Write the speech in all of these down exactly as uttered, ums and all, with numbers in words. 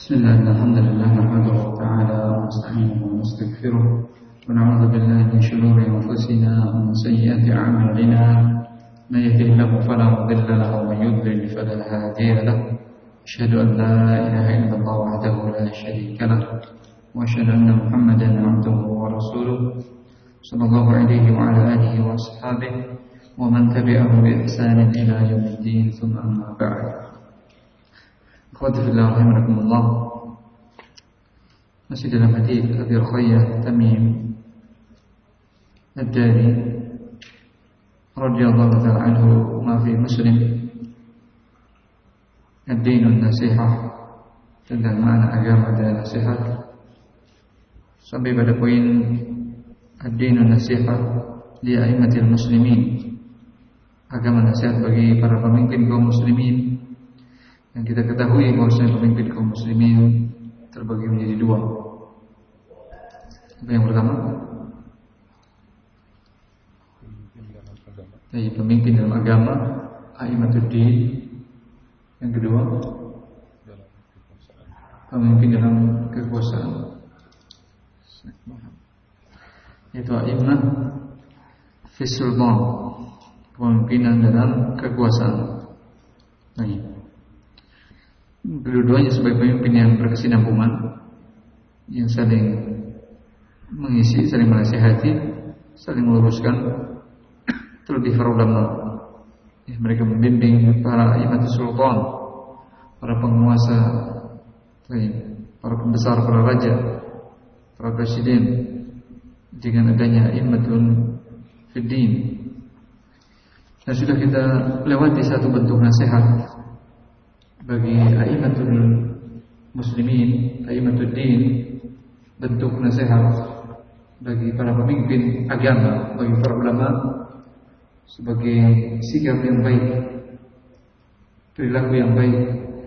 Bismillah, alhamdulillah, nahmaduhu ta'ala wa nasta'inuhu wa nastaghfiruh wa na'udzu billahi min shururi anfusina wa min sayyiati a'malina may yahdihillahu fala mudilla lahu wa man yudlil fala hadiya lahu asyhadu an la ilaha illallah wahdahu la syarika lahu wa asyhadu anna Muhammadan 'abduhu wa rasuluh sallallahu alaihi wa ala alihi wa ashabihi wa man tabi'ahum bi ihsanin ila yaumiddin thumma amma ba'd. Akhwati fillah rahimakumullah. Masih dalam hadis Abi Ruqayyah Tamim Ad-Dari radhiyallahu ta'ala anhu ma fi Muslim ad-dinun nasihah, tentang makna agama dan nasihat, sampai pada poin ad-dinun nasihah li a'immatil muslimin, agama nasihat bagi para pemimpin kaum muslimin. Yang kita ketahui bahwasanya pemimpin kaum muslimin terbagi menjadi dua. Apa yang pertama? Jadi pemimpin dalam agama, a'imatuddin. Yang kedua, pemimpin dalam kekuasaan, yaitu a'imah fi sultan, pemimpinan dalam kekuasaan. Nah, kedua-duanya sebagai pemimpin yang berkesinambungan, yang saling mengisi, saling menasihati, saling meluruskan. Terlebih para ulama, ya, mereka membimbing para imatus sultan, para penguasa, para pembesar, para raja, para presiden, dengan adanya imatun fiddin. Dan sudah kita lewati satu bentuk nasihat bagi a'immatul muslimin, a'immatud din, bentuk nasihat bagi para pemimpin agama, bagi para ulama, sebagai sikap yang baik, perilaku yang baik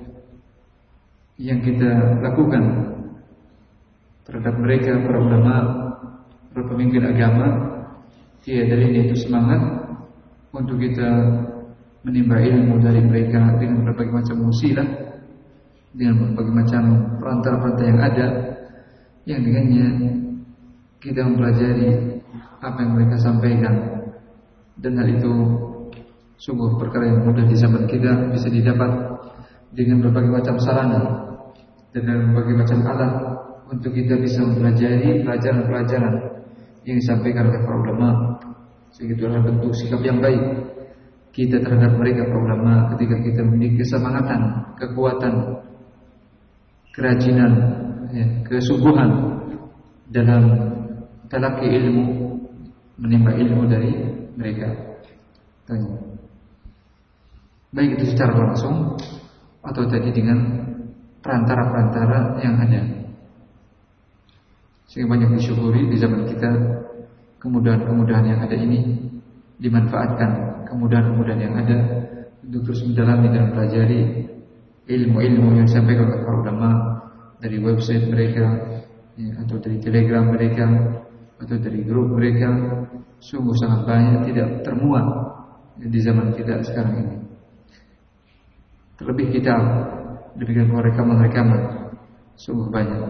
yang kita lakukan terhadap mereka, para ulama, para pemimpin agama. Tiada lain yaitu semangat untuk kita menimba ilmu dari mereka dengan berbagai macam wasilah, dengan berbagai macam perantara-perantara yang ada, yang dengannya kita mempelajari apa yang mereka sampaikan. Dan hal itu sungguh perkara yang mudah di zaman kita, bisa didapat dengan berbagai macam sarana dan dengan berbagai macam alat untuk kita bisa mempelajari pelajaran-pelajaran yang disampaikan oleh para ulama. Sehingga itu adalah bentuk sikap yang baik kita terhadap mereka para ulama, ketika kita memiliki kesemangatan, kekuatan, kerajinan, ya, kesungguhan dalam talaqi ilmu, menimba ilmu dari mereka. Tanya. Baik itu secara langsung atau tadi dengan perantara-perantara yang ada. Sehingga banyak disyukuri di zaman kita, kemudahan-kemudahan yang ada ini dimanfaatkan, kemudahan-kemudahan yang ada untuk terus mendalami dan pelajari ilmu-ilmu yang disampaikan oleh para ulama dari website mereka, ya, atau dari telegram mereka, atau dari grup mereka. Sungguh sangat banyak, tidak termuat di zaman kita sekarang ini. Terlebih kita demikian pula rekaman-rekaman, sungguh banyak.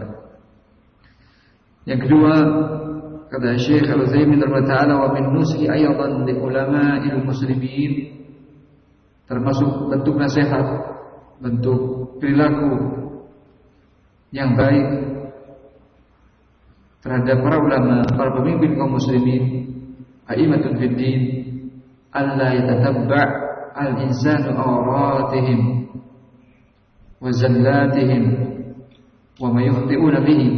Yang kedua, kata Syekh Al-Utsaimin rahimahullah, wa min nushi aydan li ulama'il muslimin, termasuk bentuk nasihat, bentuk perilaku yang baik terhadap para ulama, para pemimpin kaum muslimin, a'immatun fid din, alla yatatabba' al-insanu awratihim wa zallatihim wa ma yukhti'una bihi.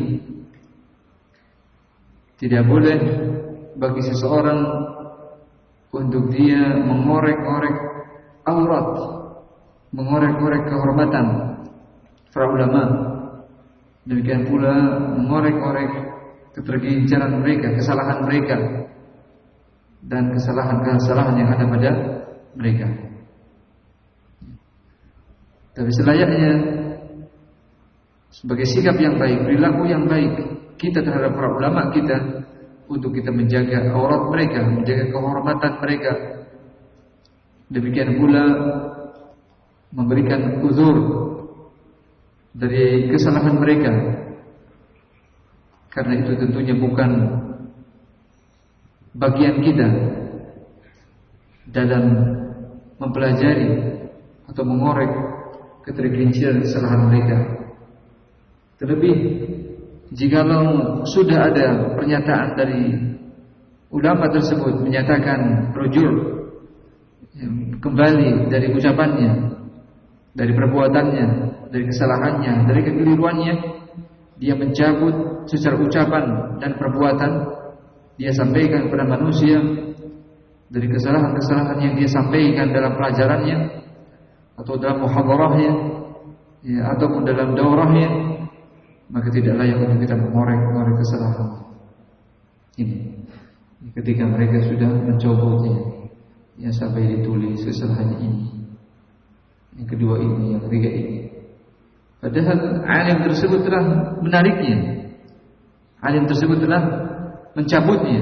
Tidak boleh bagi seseorang untuk dia mengorek-orek aurat, mengorek-orek kehormatan para ulama. Demikian pula mengorek-orek ketergincaran mereka, kesalahan mereka, dan kesalahan-kesalahan yang ada pada mereka. Tapi selayaknya sebagai sikap yang baik, perilaku yang baik kita terhadap para ulama kita, untuk kita menjaga aurat mereka, menjaga kehormatan mereka. Demikian pula memberikan uzur dari kesalahan mereka. Karena itu tentunya bukan bagian kita dalam mempelajari atau mengorek ketergelinciran kesalahan mereka. Terlebih jikalau sudah ada pernyataan dari ulama tersebut menyatakan rujur, kembali dari ucapannya, dari perbuatannya, dari kesalahannya, dari kekeliruannya, dia mencabut secara ucapan dan perbuatan, dia sampaikan kepada manusia dari kesalahan-kesalahan yang dia sampaikan dalam pelajarannya atau dalam muhadarahnya, ya, ataupun dalam daurahnya, maka tidak layak untuk kita mengorek-ngorek kesalahan ini. Ketika mereka sudah mencobotnya, ya, sampai ditulis kesalahannya ini, yang kedua ini, yang ketiga ini. Padahal alim tersebut telah menariknya, alim tersebut telah mencabutnya.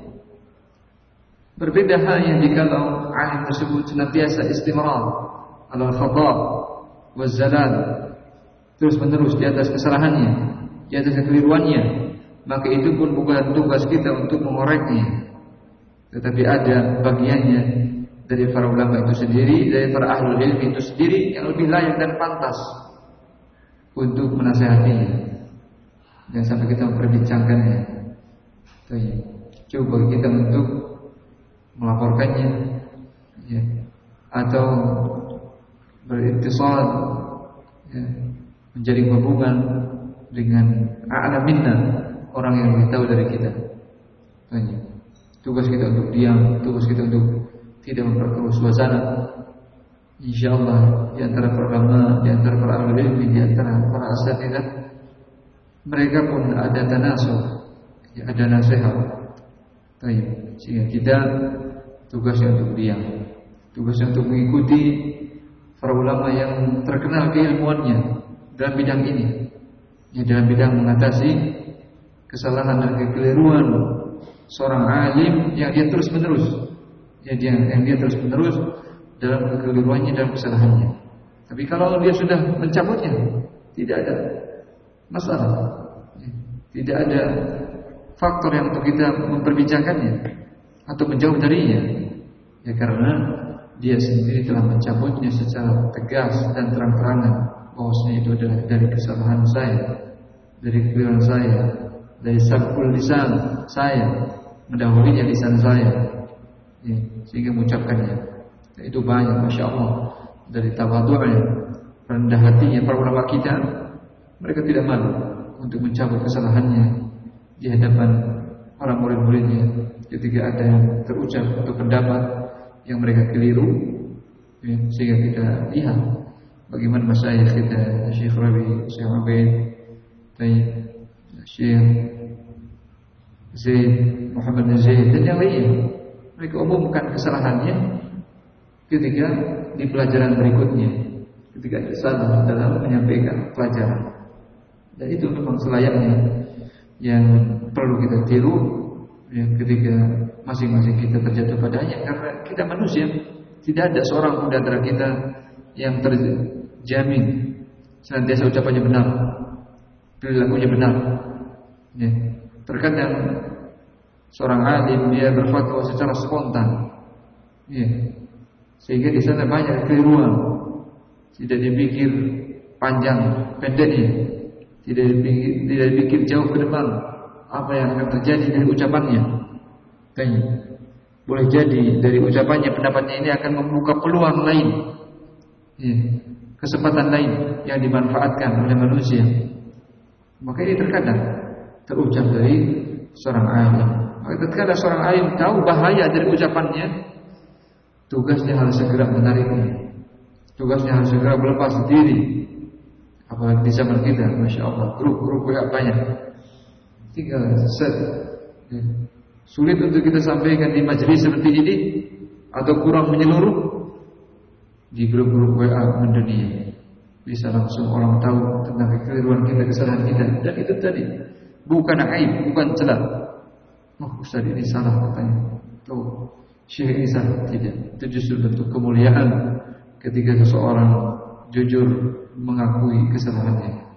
Berbeda halnya jikalau alim tersebut senantiasa istimrar ala khata wa zalal, terus menerus di atas kesalahannya, di atas kekeliruannya, maka itu pun bukan tugas kita untuk mengoreknya, tetapi ada bagiannya dari para ulama itu sendiri, dari para ahlul ilmi itu sendiri yang lebih layak dan pantas untuk menasihatinya. Jangan sampai kita memperbincangkannya. Coba kita untuk melaporkannya, ya, atau berintisal, ya, menjadi hubungan dengan a'la minna, orang yang lebih tahu dari kita. Tanya. Tugas kita untuk diam, tugas kita untuk tidak memperkeruh suasana. Insyaallah di antara para ulama, di antara para ahli ilmi, di antara para asatidzah, mereka pun ada tanasuh, ya, ada nasihat. Baik, sehingga kita tugasnya untuk diam, tugasnya untuk mengikuti para ulama yang terkenal keilmuannya dalam bidang ini, ya, dalam bidang mengatasi kesalahan dan kekeliruan seorang alim yang dia terus menerus, ya, dia, yang dia terus menerus dalam kekeliruannya, dalam kesalahannya. Tapi kalau dia sudah mencabutnya, tidak ada masalah, tidak ada faktor yang untuk kita memperbincangkannya atau menjauh darinya, ya, karena dia sendiri telah mencabutnya secara tegas dan terang-terangan bahwasanya itu adalah dari kesalahan saya, dari kekeliruan saya, dari sabqul lisan saya, mendahulunya lisan saya, ya, sehingga mengucapkannya. Itu banyak, masya Allah, dari tawadhu'nya, rendah hatinya para ulama kita. Mereka tidak malu untuk mencabut kesalahannya di hadapan para murid-muridnya ketika ada yang terucap atau pendapat yang mereka keliru, ya, sehingga kita lihat bagaimana masyayikh kita, Syekh Rabi, Syekh Ubaid, Syekh Zaid, Muhammad Zaid, dan yang lain. Mereka umumkan kesalahannya ketika di pelajaran berikutnya, ketika ada salah dalam menyampaikan pelajaran. Dan itu memang selayaknya yang perlu kita tiru, ya, ketika masing-masing kita terjatuh padanya. Karena kita manusia, tidak ada seorang pun di antara kita yang terjamin senantiasa ucapannya benar, perilakunya benar, ya. Terkadang seorang alim dia berfatwa secara spontan, ya, sehingga di sana banyak kekeliruan, tidak dipikir panjang pendeknya, tidak dipikir, tidak dipikir jauh ke depan apa yang akan terjadi dari ucapannya. Kan boleh jadi dari ucapannya, pendapatnya ini akan membuka peluang lain, ya, kesempatan lain yang dimanfaatkan oleh manusia. Maka ini terkadang terucap dari seorang alim. Maka terkadang seorang alim tahu bahaya dari ucapannya, tugasnya harus segera menariknya, tugasnya harus segera melepas diri. Apalagi di zaman kita, masya Allah, grup-grup banyak, tinggal set. Sulit untuk kita sampaikan di majelis seperti ini, atau kurang menyeluruh di grup-grup W A mendunia. Bisa langsung orang tahu tentang kekeliruan kita, kesalahan kita. Dan itu tadi bukan aib, bukan celah. Oh, Ustaz ini salah katanya, tuh Syekh ini salah. Tidak, itu justru bentuk kemuliaan ketika seseorang jujur mengakui kesalahannya.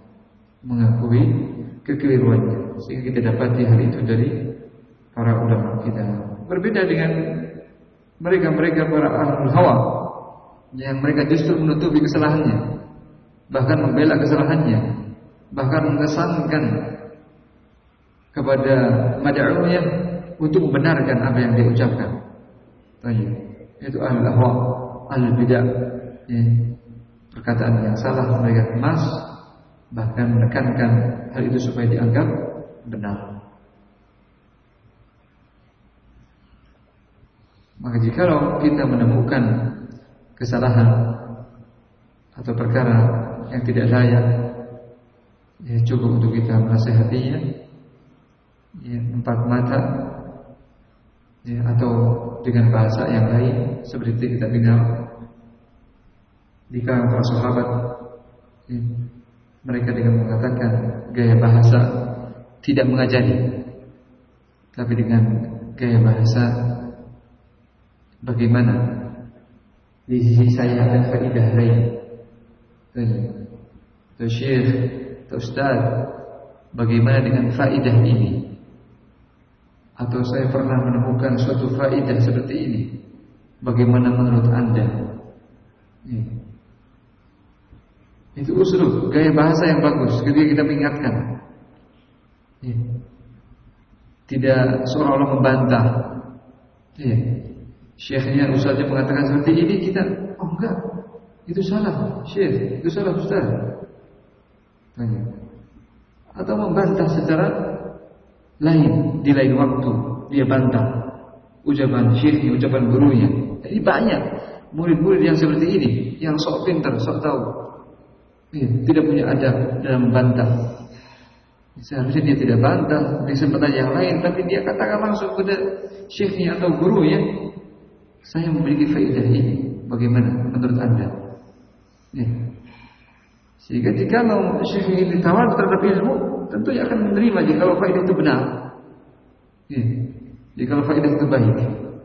mengakui kekeliruannya, sehingga kita dapati hal itu dari para ulama kita. Berbeda dengan mereka-mereka para ahlul hawa yang mereka justru menutupi kesalahannya, bahkan membela kesalahannya, bahkan mengesankan kepada mad'unya untuk membenarkan apa yang dia ucapkan. Tanya, itu ahlul hawa, ahlul bidah. Ya, perkataan yang salah mereka kemas, bahkan menekankan hal itu supaya dianggap benar. Maka jikalau kita menemukan kesalahan atau perkara yang tidak layak, ya cukup untuk kita menasihatinya, ya, empat mata, ya, atau dengan bahasa yang lain seperti kita dengar di kalangan para sahabat, ya, mereka dengan mengatakan gaya bahasa tidak mengajari, tapi dengan gaya bahasa bagaimana di sisi saya ada faedah lain. Tuh Syekh, tuh Ustaz, bagaimana dengan faedah ini? Atau saya pernah menemukan suatu faedah seperti ini, bagaimana menurut Anda? Ya. Itu uslub, gaya bahasa yang bagus ketika kita mengingatkan, ya. Tidak seolah-olah membantah, ya. Syekhnya, ustaznya mengatakan seperti ini, kita, oh enggak, itu salah, syekh, itu salah ustaz. Tanya. Atau membantah secara lain, di lain waktu dia bantah ucapan syekhnya, ucapan gurunya. Jadi banyak murid-murid yang seperti ini, yang sok pintar, sok tahu, ya, tidak punya adab dalam membantah. Seharusnya dia tidak bantah di kesempatan yang lain, tapi dia katakan langsung kepada syekhnya atau gurunya, saya memiliki faedah ini, bagaimana menurut Anda? Ya. Sehingga jika syekh ini tawar terhadap ilmu, tentu dia akan menerima jika faedah itu benar. Ya. Jika faedah itu baik,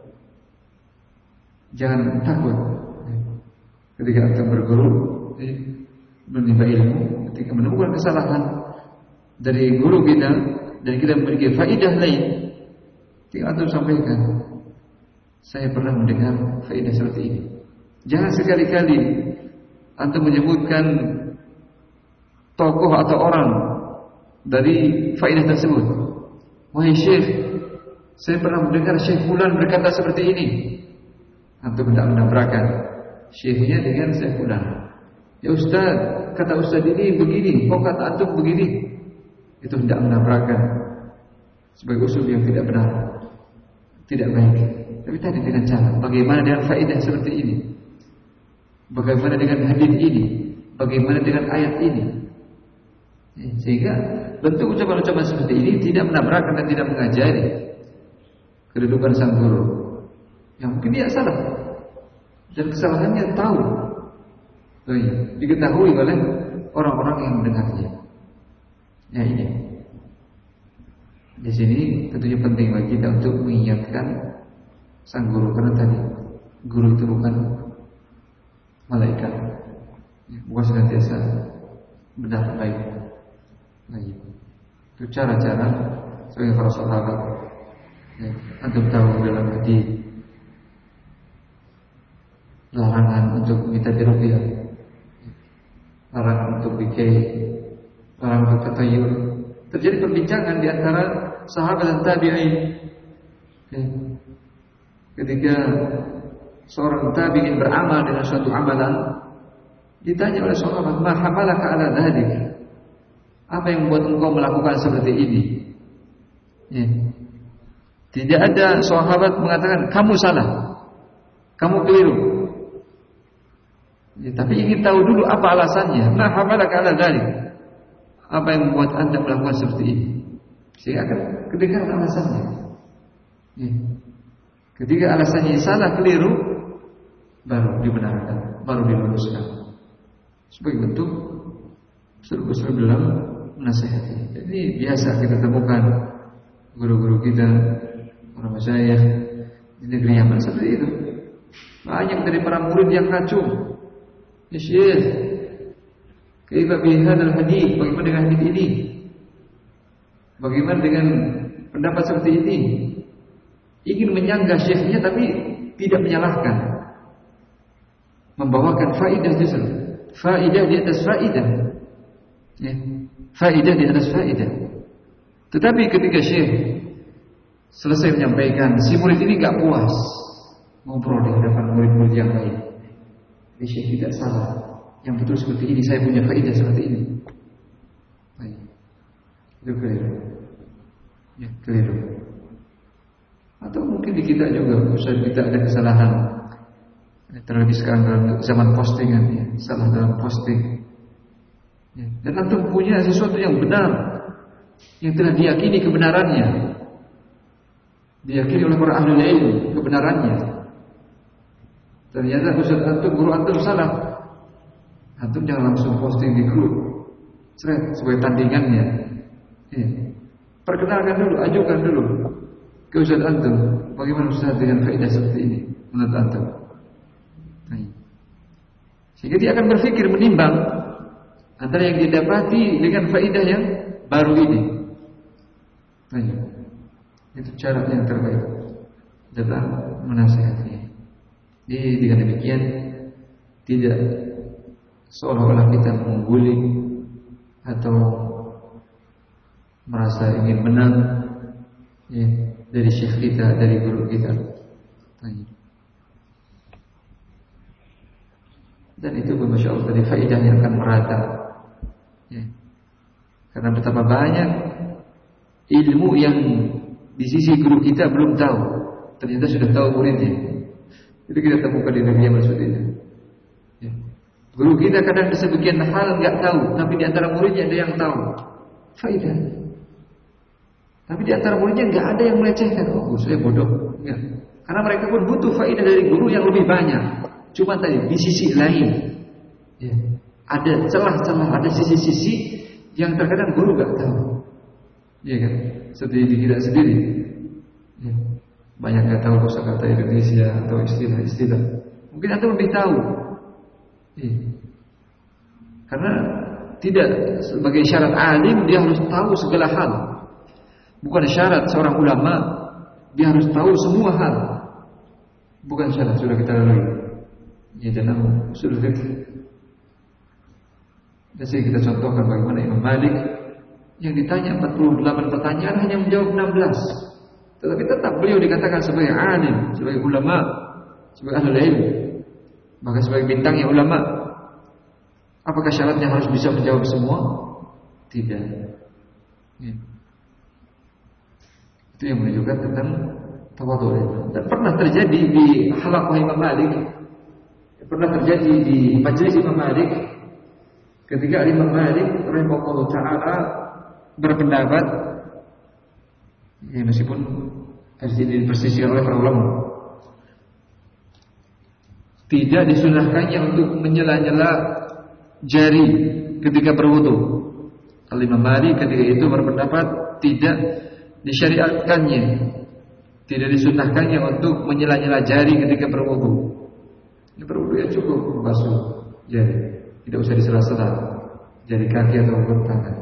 jangan takut. Ya. Ketika kita berguru, ya, menimba ilmu, ketika menemukan kesalahan dari guru kita dan kita memiliki faedah lain, tinggal antum sampaikan, saya pernah mendengar faedah seperti ini. Jangan sekali-kali antum menyebutkan tokoh atau orang dari faedah tersebut. Wahai syekh, saya pernah mendengar Syekh Fulan berkata seperti ini. Antum tidak menabrakan syekhnya dengan Syekh Fulan. Ya Ustaz, kata Ustaz ini begini, oh kata antum begini. Itu tidak menabrakan sebagai usul yang tidak benar, tidak baik. Tapi tadi dengan cara bagaimana dengan faedah seperti ini, bagaimana dengan hadis ini, bagaimana dengan ayat ini, sehingga bentuk ucapan-ucapan seperti ini tidak menabrakan dan tidak mengajari kedudukan sang guru yang mungkin dia salah dan kesalahannya tahu, diketahui oleh orang-orang yang mendengarnya. Ya ini, di sini tentunya penting bagi kita untuk mengingatkan sang guru, karena tadi guru itu bukan malaikat, bukan senantiasa benar baik. Nah, itu cara-cara sebagai para sahabat. Ya, antum tahu dalam hadis larangan untuk minta diruqyah, larangan untuk bikin, larangan untuk tatayur. Terjadi perbincangan di antara sahabat dan tabi'in. Ya. Ketika seorang tabi'in beramal dengan suatu amalan, ditanya oleh sahabat, "Ma hamalaka ala dzalik?" Apa yang membuat engkau melakukan seperti ini? Ya. Tidak ada sahabat mengatakan kamu salah, kamu keliru. Ya, tapi ingin tahu dulu apa alasannya. Ma hamalaka ala dzalik? Apa yang membuat anda melakukan seperti ini? Sehingga akan kedengaran alasannya. Ya. Ketika alasannya salah, keliru, baru dibenarkan, baru diluruskan. Sebagai bentuk usul-usul dalam menasihati. Jadi biasa kita temukan guru-guru kita, para masyayikh di negeri Yaman seperti itu. Banyak dari para murid yang kacung. Ya Syekh, Kaifa bi hadzal hadits, bagaimana dengan hadis ini? Bagaimana dengan pendapat seperti ini? Ingin menyanggah syekhnya tapi tidak menyalahkan. Membawakan faidah justru. Faidah di atas faidah. Ya. Faidah di atas faidah. Tetapi ketika syekh selesai menyampaikan, si murid ini enggak puas. Ngobrol di hadapan murid-murid yang lain. Jadi syekh tidak salah. Yang betul seperti ini, saya punya faidah seperti ini. Baik. Itu keliru. Ya, keliru. Atau mungkin di kita juga, Ustaz, kita ada kesalahan. Terlebih sekarang dalam zaman postingan, ya, salah dalam posting. Ya. Dan antum punya sesuatu yang benar, yang telah diyakini kebenarannya, diyakini oleh para ahli ilmu kebenarannya. Ternyata Ustaz antum, guru antum salah. Antum jangan langsung posting di grup, seret sebagai tandingannya. Ya. Perkenalkan dulu, ajukan dulu ke Ustaz antum, bagaimana Ustaz dengan faedah seperti ini menurut antum. Sehingga dia akan berpikir menimbang antara yang didapati dengan faedah yang baru ini. Itu cara yang terbaik dalam menasihati. Jadi dengan demikian tidak seolah-olah kita mengungguli atau merasa ingin menang, ya, dari syekh kita, dari guru kita. Dan itu masya Allah dari faedahnya akan merata, ya. Karena betapa banyak ilmu yang di sisi guru kita belum tahu, ternyata sudah tahu muridnya. Itu kita temukan di negeri Yaman seperti itu. Ya. Guru kita kadang sebagian hal nggak tahu, tapi di antara muridnya ada yang tahu. Faedah. Tapi di antara muridnya nggak ada yang melecehkan. Oh, saya bodoh. Ya. Karena mereka pun butuh faedah dari guru yang lebih banyak. Cuma tadi di sisi lain, ya, ada celah-celah, ada sisi-sisi yang terkadang guru nggak tahu. Iya kan? Seperti di kita sendiri. Ya. Banyak nggak tahu kosakata Indonesia atau istilah-istilah. Mungkin Anda lebih tahu. Ya. Karena tidak sebagai syarat alim dia harus tahu segala hal. Bukan syarat seorang ulama dia harus tahu semua hal. Bukan syarat, sudah kita lalui. Ya, dalam usul fiqh. Jadi kita contohkan bagaimana Imam Malik yang ditanya empat puluh delapan pertanyaan hanya menjawab enam belas. Tetapi tetap beliau dikatakan sebagai alim, sebagai ulama, sebagai ahli ilmu, bahkan sebagai bintangnya ulama. Apakah syaratnya harus bisa menjawab semua? Tidak. Ya. Itu yang menunjukkan tentang tawadhu. Dan pernah terjadi di halaqah Imam Malik, pernah terjadi di majelis Imam Malik ketika Imam Malik rahimahullah taala berpendapat, ya, meskipun harus dipersisir oleh para ulama, tidak disunahkannya untuk menyela-nyela jari ketika berwudu. Imam Malik ketika itu berpendapat tidak disyariatkannya, tidak disunahkannya untuk menyela-nyela jari ketika berwudu. Ini berwudu ya cukup membasuh jari, tidak usah disela-sela jari kaki ataupun tangan.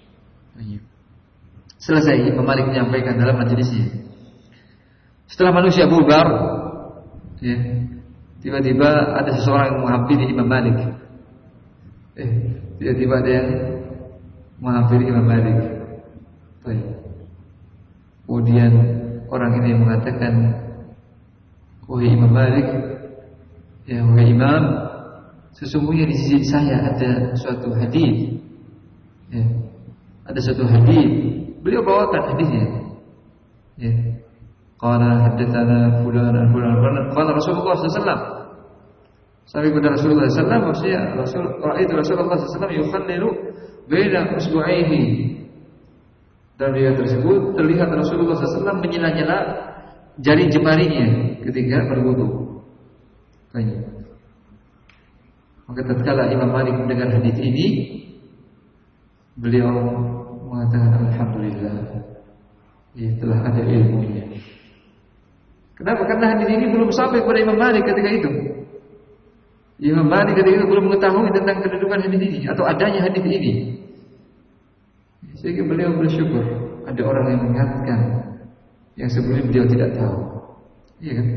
Selesai Imam Malik menyampaikan dalam majelisnya. Setelah manusia bubar, ya, tiba-tiba ada seseorang yang menghampiri Imam Malik. Eh, tiba-tiba ada yang menghampiri Imam Malik. Baik. Kemudian orang ini mengatakan, wahai Imam Malik, ya wahai Imam, sesungguhnya di sisi saya ada suatu hadis. Ya, ada suatu hadis. Beliau bawakan hadisnya. Ya. Qala haddatsana fulan fulan fulan qala Rasulullah sallallahu alaihi wasallam. Sampai kepada Rasulullah sallallahu alaihi wasallam, maksudnya Rasul ra'aitu Rasulullah sallallahu alaihi wasallam yukhallilu baina usbu'aihi. Dan dia tersebut terlihat Rasulullah sallallahu alaihi wasallam menyela-nyela jari jemarinya ketika berwudu. Tanya. Maka tatkala Imam Malik mendengar hadis ini, beliau mengatakan alhamdulillah, ya telah ada ilmunya. Kenapa? Karena hadis ini belum sampai kepada Imam Malik ketika itu. Imam Malik ketika itu belum mengetahui tentang kedudukan hadis ini atau adanya hadis ini. Sehingga beliau bersyukur ada orang yang mengingatkan yang sebelumnya beliau tidak tahu. Iya kan?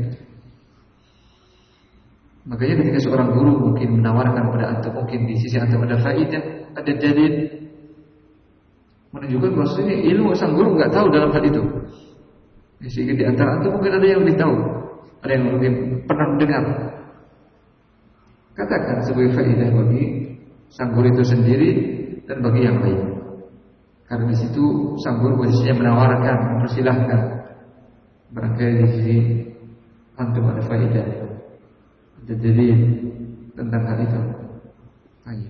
Makanya ketika seorang guru mungkin menawarkan pada antum, mungkin di sisi antum ada faidah, ada dalil menunjukkan bahwasanya ilmu sang guru nggak tahu dalam hal itu. Sehingga di antara antum mungkin ada yang lebih tahu, ada yang mungkin pernah mendengar. Katakan sebagai faedah bagi sang guru itu sendiri dan bagi yang lain. Karena di situ sang guru posisinya menawarkan, mempersilahkan. Barangkali di sisi antum ada faedah, ada dalil tentang hal itu. Ayo.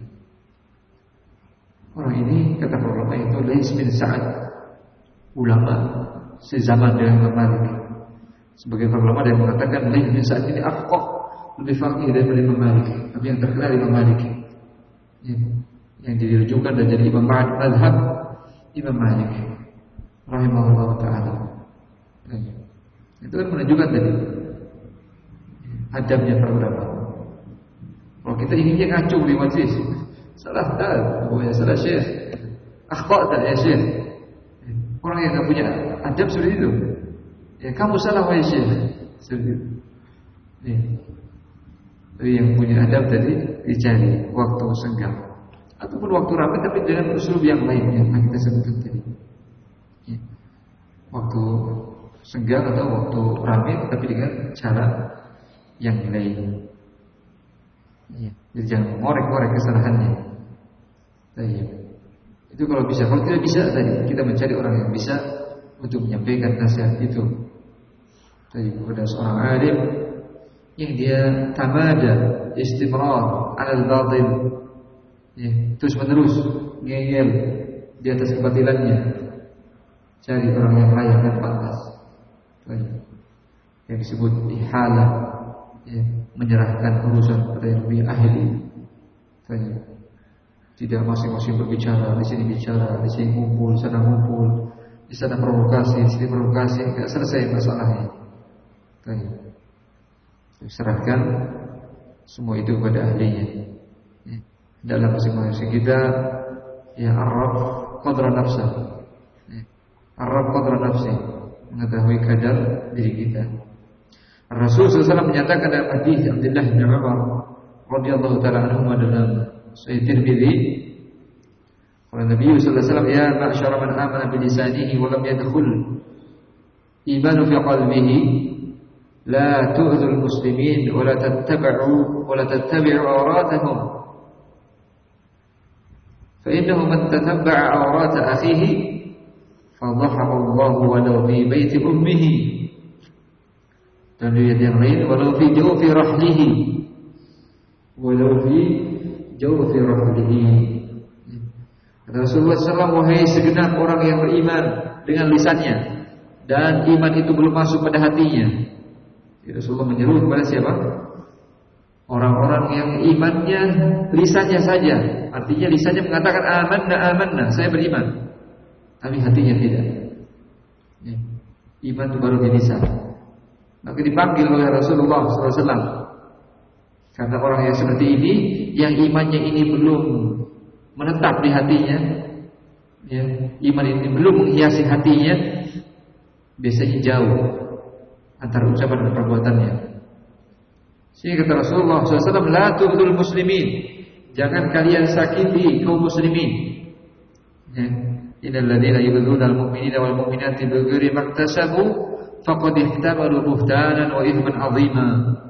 Orang ini kata ulama itu Lais bin Sa'ad, ulama sezaman dengan Imam Malik. Sebagai ulama dia mengatakan Lais bin Sa'ad ini afqah, lebih faqih daripada Imam Malik. Tapi yang terkenal Imam Malik, ya, yang dirujukan dan jadi imam madhab Imam Malik rahimahullah ta'ala. Ya. Itu kan menunjukkan tadi adabnya para ulama. Kalau kita inginnya ngacu di majlis, salah tak, pokoknya salah syekh, akhta tak ya syekh. Orang yang tak punya adab seperti itu, ya kamu salah wahai syekh, seperti itu. Ya. Tapi yang punya adab tadi dicari waktu senggang ataupun waktu ramai, tapi dengan usul yang lain yang kita sebutkan tadi. Ya. Waktu senggang atau waktu ramai, tapi dengan cara yang lain. Ya. Jadi jangan ngorek-ngorek kesalahannya. Ya. Itu kalau bisa. Kalau tidak bisa tadi kita mencari orang yang bisa untuk menyampaikan nasihat itu. Tadi kepada seorang alim yang dia tamada istimrar alal batil, ya, terus menerus ngeyel di atas kebatilannya. Cari orang yang layak dan pantas, yang disebut ihalah, ya, menyerahkan urusan pada yang lebih ahli. Tidak masing-masing berbicara, di sini bicara, di sini ngumpul, sana ngumpul, di sana provokasi, di sini provokasi, tidak selesai masalahnya. Serahkan semua itu kepada ahlinya. Ya. Dalam masing-masing kita, ya arraf qadra nafsa, ya. Arraf qadra nafsi, mengetahui kadar diri kita. Rasul sallallahu alaihi wasallam menyatakan dalam hadis Abdullah bin Umar radhiyallahu taala anhu dalam Sahih Tirmidzi, qala Nabi sallallahu alaihi wasallam, ya ma'syara man amana bi lisanihi wa lam yadkhul imanu fi qalbihi la tu'dhul muslimin wa la tattabi'u wa la tattabi'u awratahum fa innahu man tatabba'a awrat akhihi fadhahahu Allah walau fi baiti ummihi. Dan riwayat yang lain, walau fi jawfi rahlihi, walau fi jawfi rahlihi. Kata Rasulullah shallallahu alaihi wasallam, wahai segenap orang yang beriman dengan lisannya dan iman itu belum masuk pada hatinya. Rasulullah menyeru kepada siapa? Orang-orang yang imannya lisannya saja, artinya lisannya mengatakan amanna amanna, saya beriman, tapi hatinya tidak. Ya. Iman itu baru di lisan. Maka dipanggil oleh Rasulullah shallallahu alaihi wasallam. Karena orang yang seperti ini, yang imannya ini belum menetap di hatinya, ya, iman ini belum menghiasi hatinya, biasanya jauh antara ucapan dan perbuatannya. Sehingga kata Rasulullah shallallahu alaihi wasallam, la tu'dhul muslimin, jangan kalian sakiti kaum muslimin. Ya. Innal ladzina yu'dzuna al-mu'minina wal mu'minati bighairi maktasabu faqad ihtamalu buhtanan wa ithman 'azima.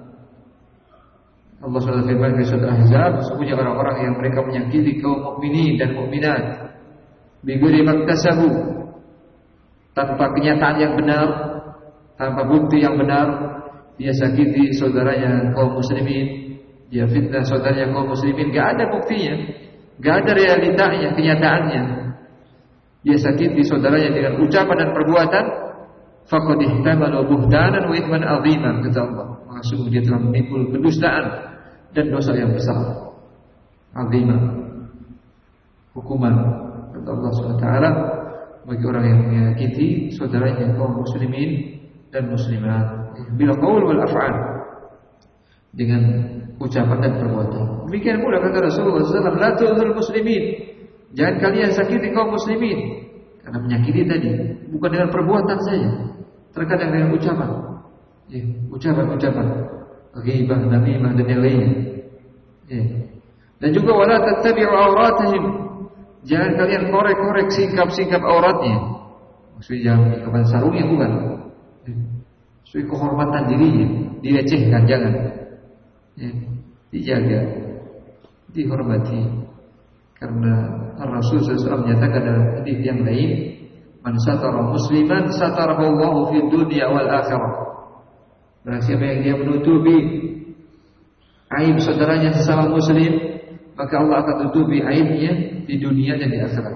Allah Subhanahu wa taala firman di surat Ahzab, sesungguhnya orang-orang yang mereka menyakiti kaum mukminin dan mukminat bighairi maktasabu, tanpa kenyataan yang benar, tanpa bukti yang benar, dia sakiti saudaranya kaum muslimin, dia fitnah saudaranya kaum muslimin, enggak ada buktinya, enggak ada realitanya, kenyataannya. Dia sakiti saudaranya dengan ucapan dan perbuatan, faqad ihtamalu buhtanan wa ithman 'azima, kata Allah. Maka sungguh dia telah memikul kedustaan dan dosa yang besar. Azimah, hukuman kata Allah subhanahu wa taala bagi orang yang menyakiti saudaranya kaum muslimin dan muslimat bil qaul wal af'al. dengan ucapan dan perbuatan. Demikian pula kata Rasulullah shallallahu alaihi wasallam, la tu'dzul muslimin, jangan kalian sakiti kaum muslimin. Karena menyakiti tadi bukan dengan perbuatan saja, terkadang dengan ucapan, ya, ucapan-ucapan, ghibah, namimah dan yang lainnya. Ya. Dan juga wala tattabi'u auratihim, jangan kalian korek-korek singkap-singkap auratnya. Maksudnya jangan kepada sarungnya, bukan. Sesuai kehormatan dirinya, dilecehkan, jangan. Ya, dijaga, dihormati. Karena Rasul shallallahu alaihi wasallam menyatakan dalam hadis yang lain, man satara musliman satarahu Allahu fid dunya wal akhirah. Barang siapa yang dia menutupi aib saudaranya sesama muslim, maka Allah akan tutupi aibnya di dunia dan di akhirat.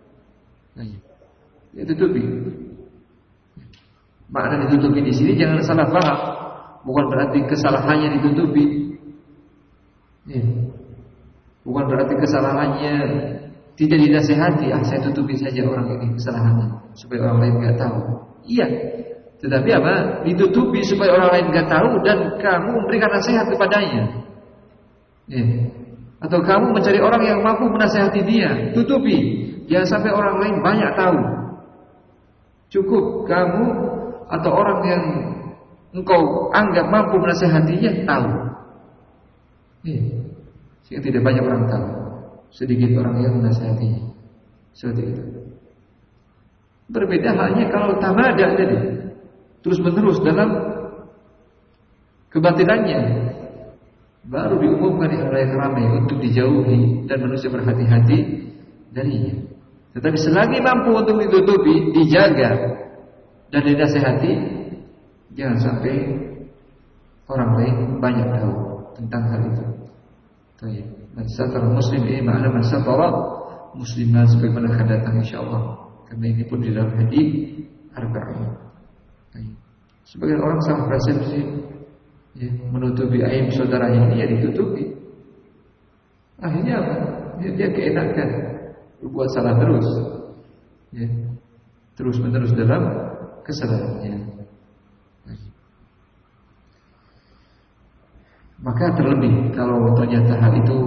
Ya, tutupi. Makna ditutupi di sini jangan salah paham, bukan berarti kesalahannya ditutupi. Ya. Bukan berarti kesalahannya tidak dinasihati. Ah, saya tutupi saja orang ini kesalahannya supaya orang lain nggak tahu. Iya, tetapi apa? Ditutupi supaya orang lain nggak tahu dan kamu memberikan nasihat kepadanya. Ya. Atau kamu mencari orang yang mampu menasihati dia, tutupi. Jangan sampai orang lain banyak tahu. Cukup kamu atau orang yang engkau anggap mampu menasihatinya tahu. Ya. Sehingga tidak banyak orang tahu, sedikit orang yang menasihatinya. Seperti itu. Berbeda halnya kalau tamada tadi, terus menerus dalam kebatilannya, baru diumumkan di halayak ramai untuk dijauhi dan manusia berhati-hati darinya. Tetapi selagi mampu untuk ditutupi, dijaga dan dinasihati, jangan sampai orang lain banyak tahu tentang hal itu. Baik, man satara muslim ini makna man satara musliman sebagaimana akan datang insyaallah. Karena ini pun di dalam hadis arba'in. Baik. Sebagian orang salah persepsi, ya, menutupi aib saudaranya ini ya ditutupi. Akhirnya apa? Dia, dia keenakan berbuat salah terus, ya, terus menerus dalam kesalahannya. Maka terlebih kalau ternyata hal itu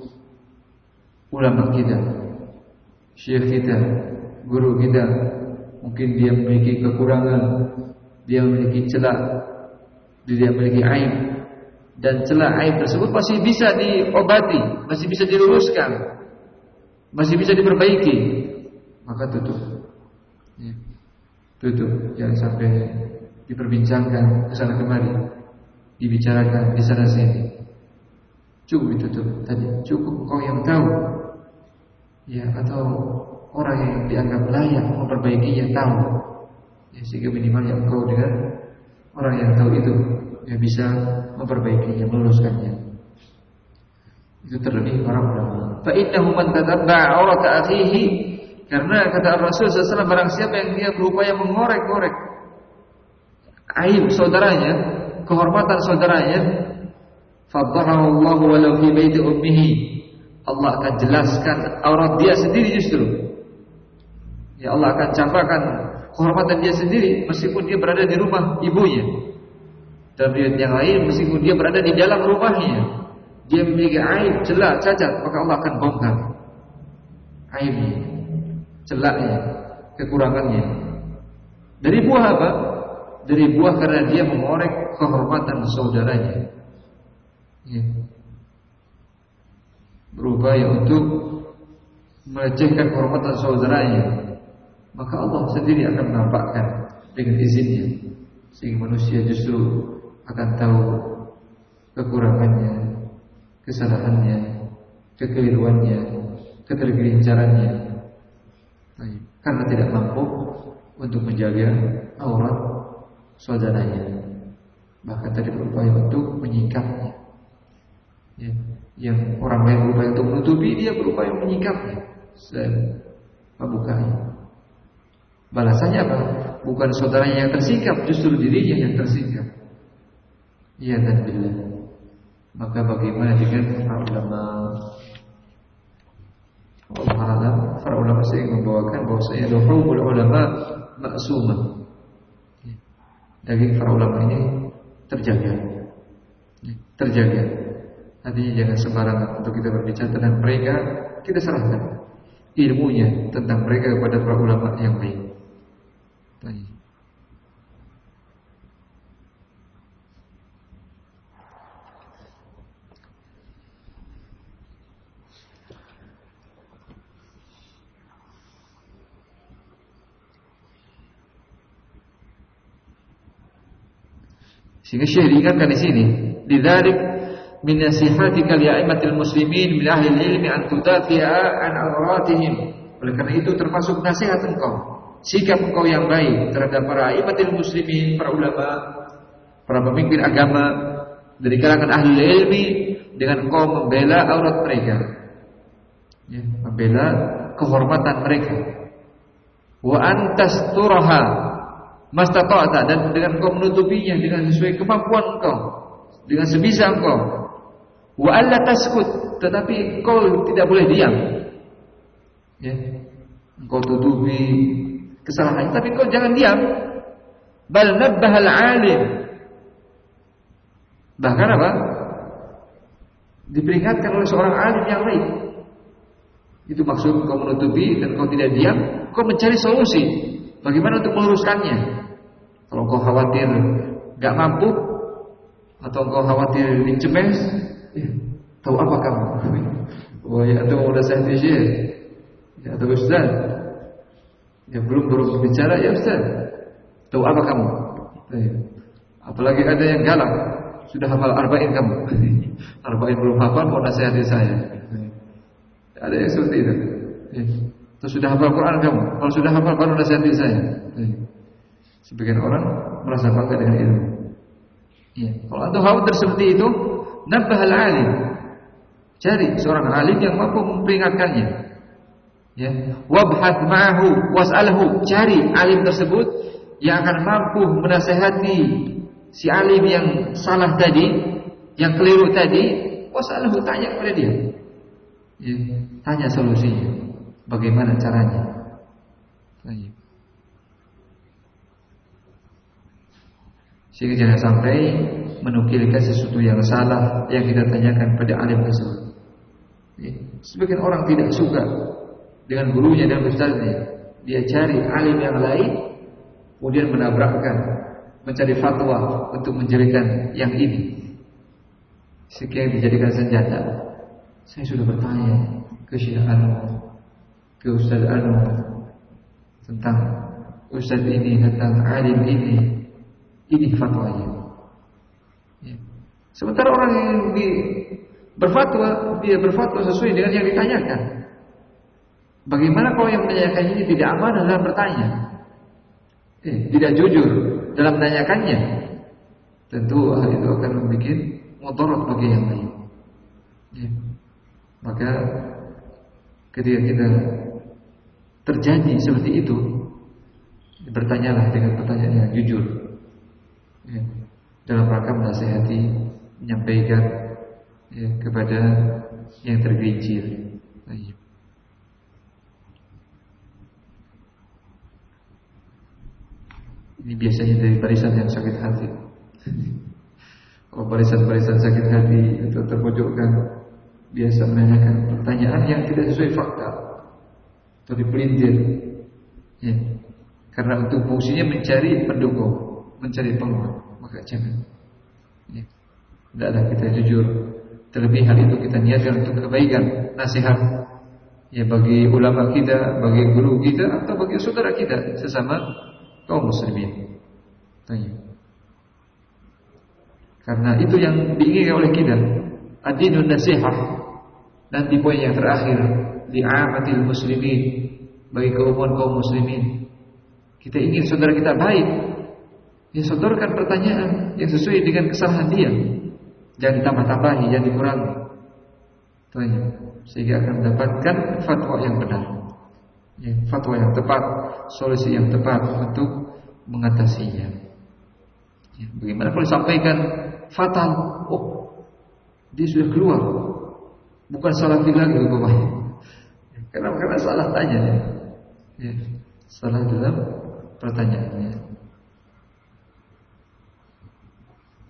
ulama kita, syekh kita, guru kita, mungkin dia memiliki kekurangan, dia memiliki celah, dia memiliki aib, dan celah aib tersebut masih bisa diobati, masih bisa diluruskan, masih bisa diperbaiki, maka tutup, ya. Tutup, jangan sampai diperbincangkan kesana kemari, dibicarakan di sana sini. Cukup ditutup tadi, cukup kau yang tahu, ya, atau orang yang dianggap layak memperbaikinya tahu, ya, sehingga minimal yang kau dengan orang yang tahu itu ya bisa memperbaikinya, meluruskannya. Itu terlebih para ulama. Fa innahu man tatabba'a aurata akhihi, karena kata Rasul sallallahu alaihi wasallam, barang siapa yang dia berupaya mengorek-ngorek aib saudaranya, kehormatan saudaranya, fadhahu Allah walau fi baiti ummihi, Allah akan jelaskan aurat dia sendiri justru. Ya, Allah akan campakkan kehormatan dia sendiri meskipun dia berada di rumah ibunya. Dalam riwayat yang lain, meskipun dia berada di dalam rumahnya, dia memiliki aib, celah, cacat, maka Allah akan bongkar aibnya, celahnya, kekurangannya. Dari buah apa? Dari buah karena dia mengorek kehormatan saudaranya, ya, berupaya untuk melecehkan kehormatan saudaranya, maka Allah sendiri akan menampakkan dengan izinnya, sehingga manusia justru akan tahu kekurangannya, kesalahannya, kekeliruannya, ketergelincirannya, karena tidak mampu untuk menjaga aurat saudaranya, bahkan tadi berupaya untuk menyikapnya, ya. Yang orang lain berupaya untuk menutupi, dia berupaya menyikapnya, membukanya. Balasannya apa? Bukan saudaranya yang tersikap, justru dirinya yang tersikap. Iya dan billah. Maka bagaimana dengan para ulama? Allah Alam, para ulama sering membawakan bahwasanya luhumul ulama maksumah. Daging para ulama ini terjaga, terjaga. Artinya jangan sembarangan untuk kita berbicara tentang mereka. Kita serahkan ilmunya tentang mereka kepada para ulama yang baik. Baik. Sehingga Syekh diingatkan di sini, lidzalik min nasihatika li a'immatil muslimin min ahli ilmi an tudafi'a an awratihim. Oleh karena itu termasuk nasihat engkau, sikap engkau yang baik terhadap para a'immatil muslimin, para ulama, para pemimpin agama dari kalangan ahli ilmi, dengan engkau membela aurat mereka, ya, membela kehormatan mereka. Wa antasturaha mastata'ta, dan dengan engkau menutupinya dengan sesuai kemampuan engkau, dengan sebisa engkau. Wa alla taskut, tetapi engkau tidak boleh diam. Ya, engkau tutupi kesalahan, tapi engkau jangan diam. Bal nabbahal alim. Bahkan apa? Diperingatkan oleh seorang alim yang baik. Itu maksud engkau menutupi dan engkau tidak diam, engkau mencari solusi. Bagaimana untuk meluruskannya? Kalau engkau khawatir gak mampu, atau engkau khawatir dicemes, ya, tahu apa kamu? Oh ya, atau udah saya fikir, ya, atau Ustaz, ya belum belum berbicara, ya Ustaz, tahu apa kamu? Ya. Apalagi ada yang galak, sudah hafal arba'in kamu, arba'in belum hafal, mau nasihati saya. Ya. Ada yang seperti itu. Ya. Atau sudah hafal Quran kamu, kalau sudah hafal baru nasihati saya. Ya. Sebagian orang merasa bangga dengan ilmu. Ya. Kalau antum khawatir seperti itu, nabbahal alim. Cari seorang alim yang mampu memperingatkannya. Ya. Wabhath ma'ahu was'alhu. Cari alim tersebut yang akan mampu menasihati si alim yang salah tadi, yang keliru tadi. Was'alhu, tanya kepada dia. Ya. Tanya solusinya. Bagaimana caranya? Tanya. Sehingga jangan sampai menukilkan sesuatu yang salah yang kita tanyakan pada alim tersebut. Sebagian orang tidak suka dengan gurunya dan ustaznya. Dia cari alim yang lain, kemudian menabrakkan, mencari fatwa untuk menjadikan yang ini. Sekian dijadikan senjata. Saya sudah bertanya ke Syekh Anu, ke Ustaz Anu tentang Ustaz ini, tentang alim ini. Ini fatwanya. Ya. Sementara orang yang di, berfatwa, dia berfatwa sesuai dengan yang ditanyakan. Bagaimana kalau yang menanyakan ini tidak amanah dalam bertanya, eh, tidak jujur dalam menanyakannya? Tentu hal itu akan membuat mudarat bagi yang lain. Ya. Maka ketika kita terjadi seperti itu, bertanyalah dengan pertanyaan yang jujur. Ya, dalam rangka menasihati, menyampaikan, ya, kepada yang tergelincir. Ini biasanya dari barisan yang sakit hati. Kalau barisan-barisan sakit hati atau terpojokkan, biasa menanyakan pertanyaan yang tidak sesuai fakta atau dipelintir. Ya, karena untuk fungsinya mencari pendukung, mencari penguat, maka jangan. Ya. Tidaklah kita jujur. Terlebih hal itu kita niatkan untuk kebaikan, nasihat, ya, bagi ulama kita, bagi guru kita, atau bagi saudara kita sesama kaum muslimin. Tanya. Karena itu yang diinginkan oleh kita, ad-dinun nasihah. Nanti poin yang terakhir, li'amatil muslimin, bagi keumuman kaum muslimin. Kita ingin saudara kita baik. Ya, sodorkan pertanyaan yang sesuai dengan kesalahan dia. Jangan ditambah-tambahi, jangan dikurangi. Tanya, sehingga akan mendapatkan fatwa yang benar. Ya, fatwa yang tepat, solusi yang tepat untuk mengatasinya. Ya, bagaimana kalau disampaikan fatal? Oh, dia sudah keluar, bukan salah lagi rupanya. Ya, karena karena salah tanya. Ya, salah dalam pertanyaannya.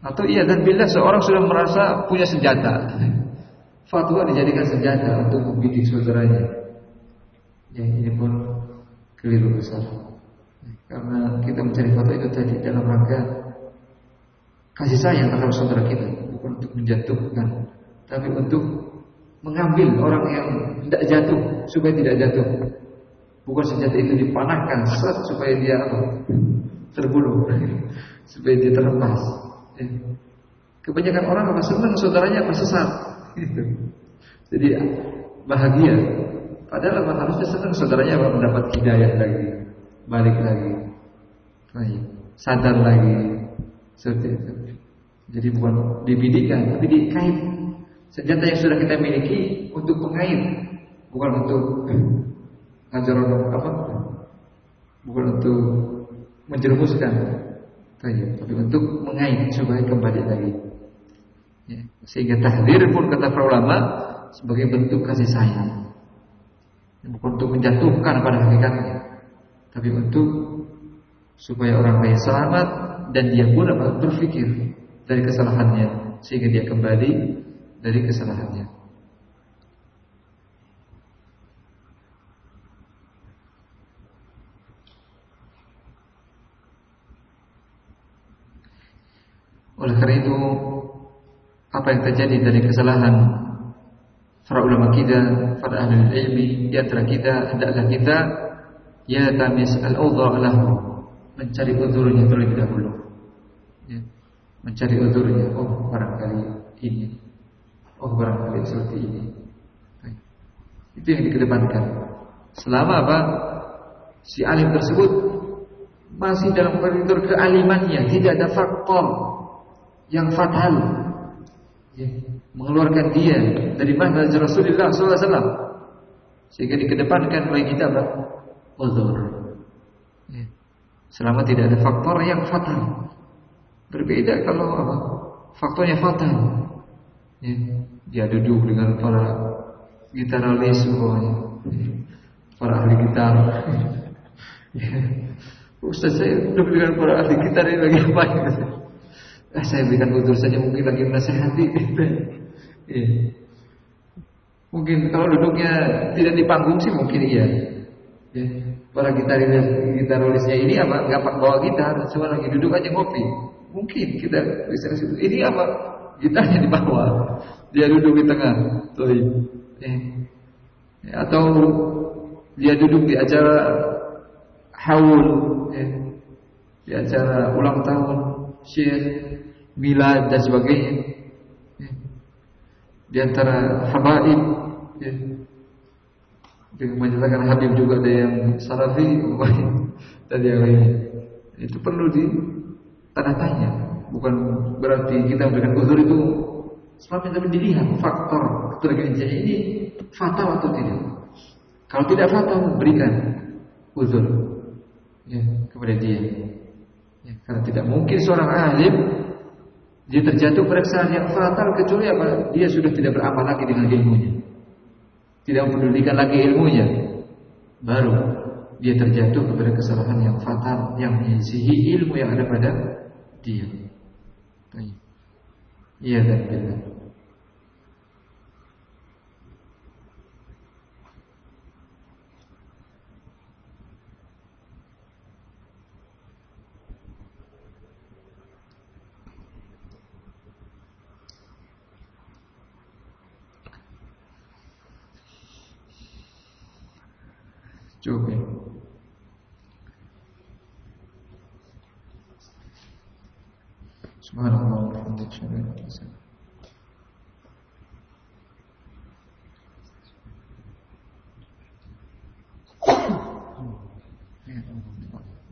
Atau iya dan bila seorang sudah merasa punya senjata, fatwa dijadikan senjata untuk membidik saudaranya. Ya, ini pun keliru besar. Karena kita mencari fatwa itu tadi dalam rangka kasih sayang terhadap saudara kita, bukan untuk menjatuhkan, tapi untuk mengambil orang yang tidak jatuh supaya tidak jatuh. Bukan senjata itu dipanahkan set supaya dia apa? Terbunuh, supaya dia terlepas. Kebanyakan orang apa senang saudaranya apa sesat. Jadi bahagia. Padahal apa harusnya senang saudaranya apa mendapat hidayah lagi, balik lagi, sadar lagi. Seperti itu. Jadi bukan dibidikan, tapi dikait. Senjata yang sudah kita miliki untuk pengait, bukan untuk ngajar apa? Bukan untuk menjerumuskan, tapi untuk mengait supaya kembali lagi. Ya. Sehingga tahdir pun kata para ulama sebagai bentuk kasih sayang, bukan untuk menjatuhkan pada hakikatnya, tapi untuk supaya orang lain selamat dan dia pun dapat berpikir dari kesalahannya sehingga dia kembali dari kesalahannya. Oleh karena itu, apa yang terjadi dari kesalahan para ulama kita, para ahli ilmi di antara kita, hendaklah kita ya tamis al-udhra lahu, mencari udhurnya terlebih dahulu. Ya. Mencari udhurnya, oh barangkali ini, oh barangkali seperti ini. Itu yang dikedepankan. Selama apa? Si alim tersebut masih dalam koridor kealimannya, tidak ada faktor yang fatal ya, mengeluarkan dia dari manhaj Rasulullah sallallahu alaihi wasallam, sehingga dikedepankan oleh kita apa? Uzur. Ya. Selama tidak ada faktor yang fatal. Berbeda kalau apa? Faktornya fatal. Ya. Dia duduk dengan para gitaris semuanya, para ahli gitar. Ya. Ustaz, saya duduk dengan para ahli gitar ini lagi apa? Eh, saya berikan udur saja, mungkin lagi menasihati. Ya. Mungkin kalau duduknya tidak di panggung sih mungkin iya. Ya. Para gitaris gitarisnya ini apa? Nggak bawa gitar, cuma lagi duduk aja ngopi. Mungkin kita bisa situ. Ini apa? Gitarnya di bawah, dia duduk di tengah. Tuh. Ya. Ya. Atau dia duduk di acara haul, ya. Di acara ulang tahun, syekh, milad dan sebagainya. Ya. Di antara habaib, ya. Dengan menyatakan Habib juga ada yang Salafi dan yang lainnya. Itu perlu di tanda tanya. Bukan berarti kita memberikan uzur itu sebabnya, tapi dilihat faktor ketergantian ini fatal atau tidak. Kalau tidak fatal, berikan uzur ya, kepada dia. Ya, karena tidak mungkin seorang alim dia terjatuh pada kesalahan yang fatal kecuali apa? Dia sudah tidak beramal lagi dengan ilmunya, tidak mempedulikan lagi ilmunya, baru dia terjatuh kepada kesalahan yang fatal yang menyisihi ilmu yang ada pada dia. Iya dan benar. Cukup ya. Subhanallah walhamdulillah. Ya Allah.